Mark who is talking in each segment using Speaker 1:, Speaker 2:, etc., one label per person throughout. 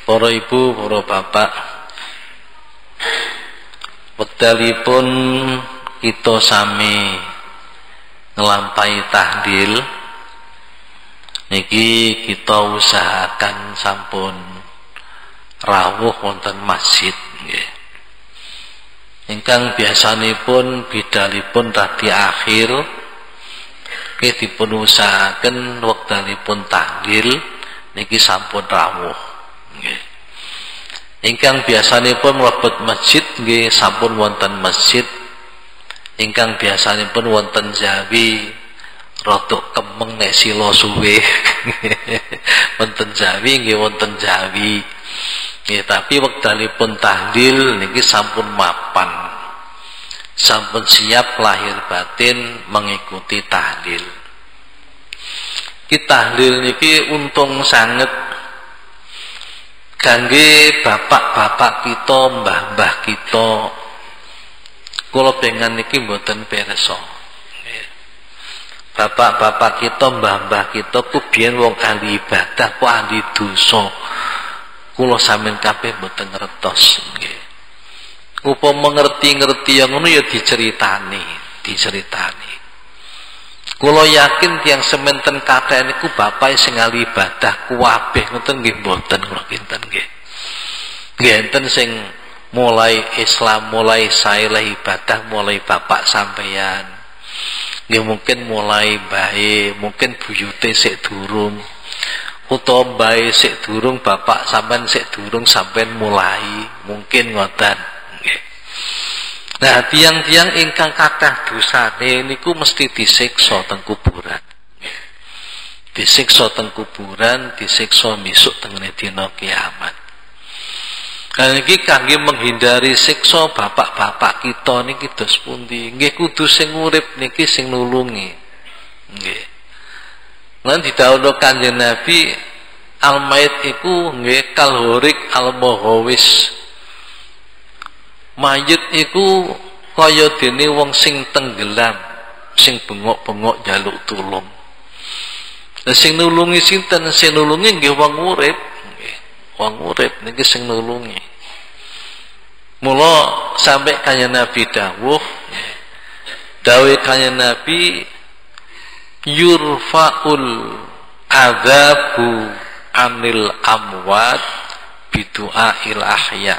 Speaker 1: Para ibu, para bapak, wektalipun kita sami ngelampahi tahlil niki kita usahakan sampun rawuh wonten masjid nggih. Ingkang biasanipun bidalipun radi akhir nggih dipun usahaken wektalipun tahlil niki sampun rawuh nggih. Ingkang biasanipun mlebet masjid nggih sampun wonten masjid. Ingkang biasanipun wonten jawi rodok kemeng nek sila suwe. Wonten jawi nggih wonten jawi. Nggih tapi wektalipun tahlil niki sampun mapan. Sampun siap lahir batin mengikuti tahlil. Ki tahlil niki untung sanget kangge bapak-bapak kita, mbah-mbah kita. Kula pengen niki mboten pirsa. Bapak-bapak kita, mbah-mbah kita ku biyen wong ahli ibadah, ku ahli dosa. Kula sampeyan kabeh mboten ngertos nggih. Upama ngerti-ngerti yang ngono ya diceritani. Kula yakin tiyang sementen kathah niku bapak sing ahli ibadah kuwabeh ngoten nggih mboten kula kinten nggih. Nggih enten sing mulai Islam, mulai saelah ibadah, mulai bapak sampeyan. Nggih mungkin mulai bae, mungkin buyute sik durung. Utawa bae sik durung, bapak sampean sik durung sampean mulai, mungkin ngoten nggih. Nah, tiang-tiang ingkang kathah dosane niku mesti disiksa teng kuburan. Disiksa teng kuburan, disiksa misuk tengene dina kiamat. Karena ini kangge menghindari siksa bapak-bapak kita niki dos pundi? Nggih kudu sing urip niki sing nulungi. Nggih. Lan didhawuhna Kanjeng Nabi al-mayit iku nggih kalhorik al-muhawis. Mayit iku kaya dene wong sing tenggelam, sing bengok-bengok njaluk tulung. Lah sing nulungi sinten? Sing nulungi nggih wong urip. Wong urip niki sing nulungi. Mula sampai Kanjeng Nabi dawuh Kanjeng Nabi yurfa'ul adzabu anil amwat bidu'ail ahya.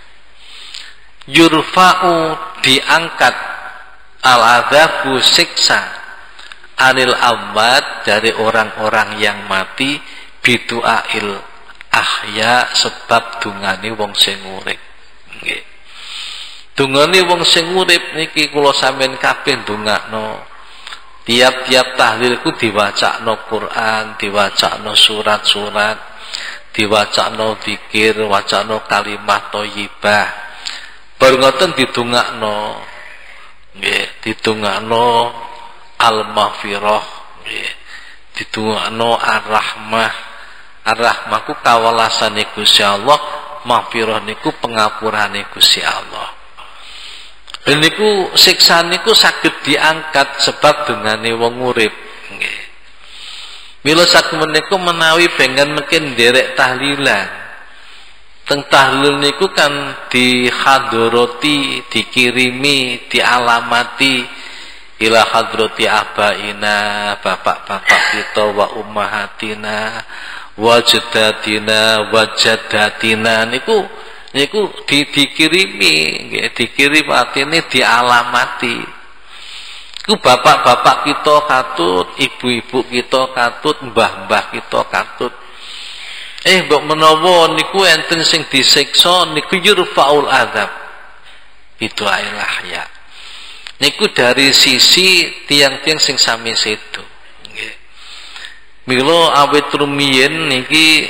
Speaker 1: Yurfa'u diangkat al adzabu siksa anil amwat dari orang-orang yang mati bidu'ail ahya sebab dungane wong sing urip nggih. Dungane wong sing urip niki kula sampeyan kabeh ndongakno. Tiap-tiap tahlil ku diwacakno Quran, diwacakno surat-surat, diwacakno zikir, wacakno kalimat thayyibah. Bar ngoten didongakno nggih, didongakno al-maghfirah nggih. Didongakno ar-rahmah. Ar-rahmah ku kawelasane Gusti Allah, maghfirah niku pengapurane Gusti Allah. Dan niku siksa niku saged diangkat sebab dungane wong urip nggih. Mila sakemenika menawi pengen mungkin nderek tahlilan. Teng tahlil niku kan dihadoroti, dikirimi, dialamati ila hadrati abaina, bapak-bapak kita wa ummahatina wajdatina wajadatina niku dikirimi nggih, dikirim artine dialamati. Ku bapak-bapak kita katut, ibu-ibu kita katut, mbah-mbah kita katut. Mbok menawa niku enten sing disiksa niku yurfaul adzab. Itu ailah ya. Niku dari sisi tiang-tiang sing sami sedo nggih. Mila awit rumiyin niki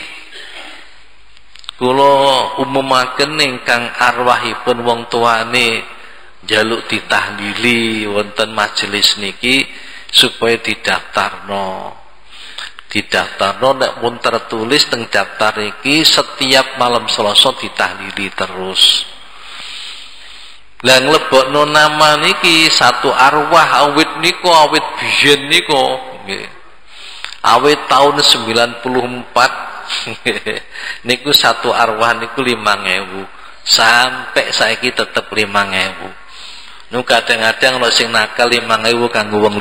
Speaker 1: kula umumaken ingkang arwahipun wong tuane njaluk ditahlili wonten majelis niki supaya didaftarno. Didaftarno nek pun tertulis teng daftar iki setiap malam Selasa ditahlili terus. Lah nglebokno nama niki satu arwah awit niku awit biyen niku nggih. Awit tahun 94 Niku satu arwah niku 5.000 sampai saiki tetep 5.000. Nu kadang-kadang ono sing nakal 5.000 kanggo wong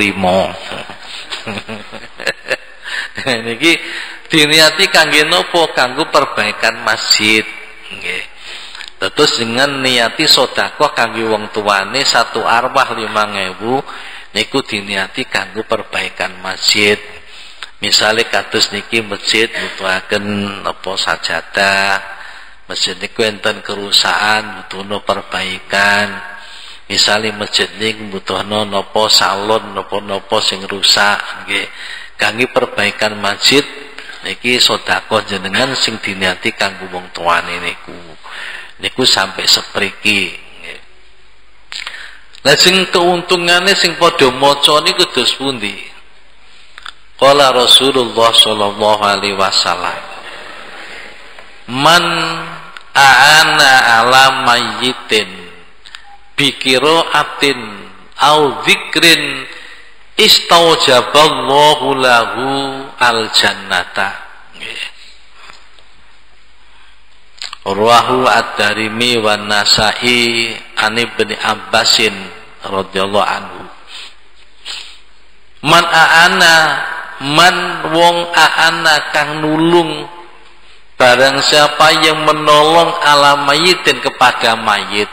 Speaker 1: 5. Niki diniati kangge napa? Kanggo perbaikan masjid. Nggih. Terus dengan niati sedekah kangge wong tuane satu arwah 5.000 niku diniati kanggo perbaikan masjid. Misalnya kados niki masjid butuhaken apa sajadah, masjid niku enten kerusakan butuhno perbaikan. Misalnya masjid niki butuhno napa salon napa-napa sing rusak nggih. Kangge perbaikan masjid niki sedekah jenengan sing diniati kanggo wong tuane niku. Niku sampai sepriki nggih. Lah sing keuntungane sing padha maca niku dos pundi? Qala Rasulullah sallallahu alaihi wasallam, man a'ana ala mayyitin bikiraatin au dzikrin istaujaballahu lahu al-jannata. Rawahu ad-Darimi wan Nasa'i an Ibnu Abbasin radhiyallahu anhu. Man a'ana, man wong a'ana kang nulung, barang siapa yang menolong ala mayitin kepada mayit.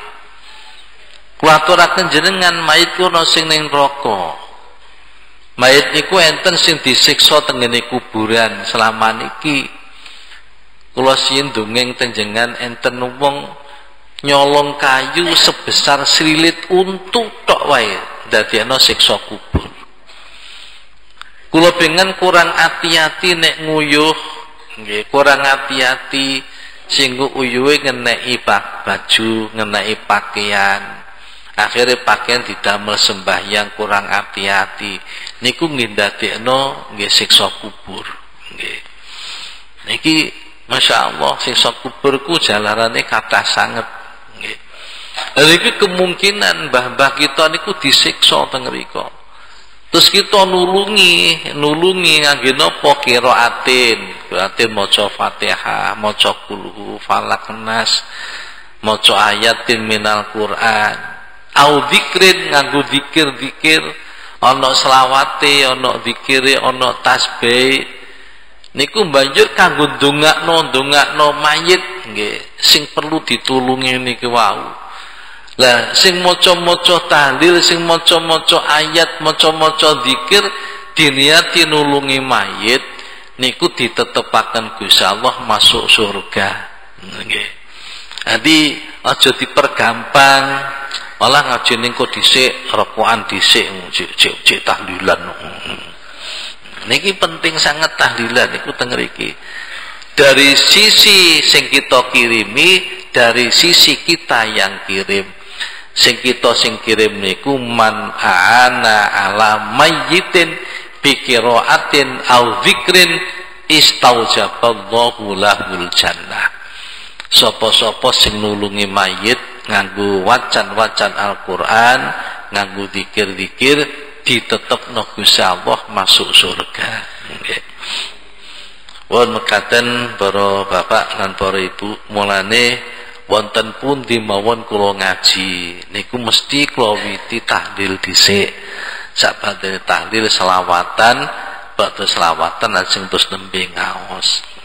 Speaker 1: Kuaturaken jenengan mayit ku ana sing ning neraka. Mayit niku enten sing disiksa tengene kuburan selama niki. Kula sien dongeng tenjengan enten wong nyolong kayu sebesar srilit untu tok wae dadekno siksa kubur. Kula pengen kurang hati-hati nek nguyuh, nggih, kurang hati-hati sing uyuhe ngeneki baju, ngeneki pakaian. Akhirnya pakaian didamel sembahyang kurang hati-hati. Niku nggih ndadekno nggih siksa kubur, nggih. Niki masyaallah siksa kuburku jalarane kathah sanget, nggih. Lha iki kemungkinan mbah-mbah kita niku disiksa teng mriku. Terus kita nulungi ngangge napa? Qiraatin, berarti maca Fatihah, maca Qul Falaq Nas, maca ayatin minal Quran, au dzikrin nganggo zikir-zikir, ana selawate, ana zikire, ana tasbih. Niku banjur kanggo ndongakno mayit nggih, sing perlu ditulungi niki wau. Lah sing maca-maca tahlil, sing maca-maca ayat, maca-maca zikir diniati nulungi mayit niku ditetepaken Gusti Allah masuk surga. Nggih. Jadi aja dipergampang. Malah ngaji ning kok dhisik, rokokan dhisik, cek tahlilan. Niki penting sangat tahlilan niku teng mriki. Dari sisi sing kita kirimi, dari sisi kita yang kirim. Sing kita sing kirim niku man aana ala mayyitin bikiraatin au dzikrin istaujaballahu lahul jannah. Sapa-sapa sing nulungi mayit nganggo wacan-wacan Al-Qur'an, nganggo zikir-zikir, ditetepno Gusti Allah masuk surga. Nggih. Won mekaten para bapak lan para ibu, mulane wonten pundi mawon kula ngaji niku mesti kula witi tahlil dhisik. Sakbadane tahlil selawatan, badhe selawatan lajeng terus nembe ngaos.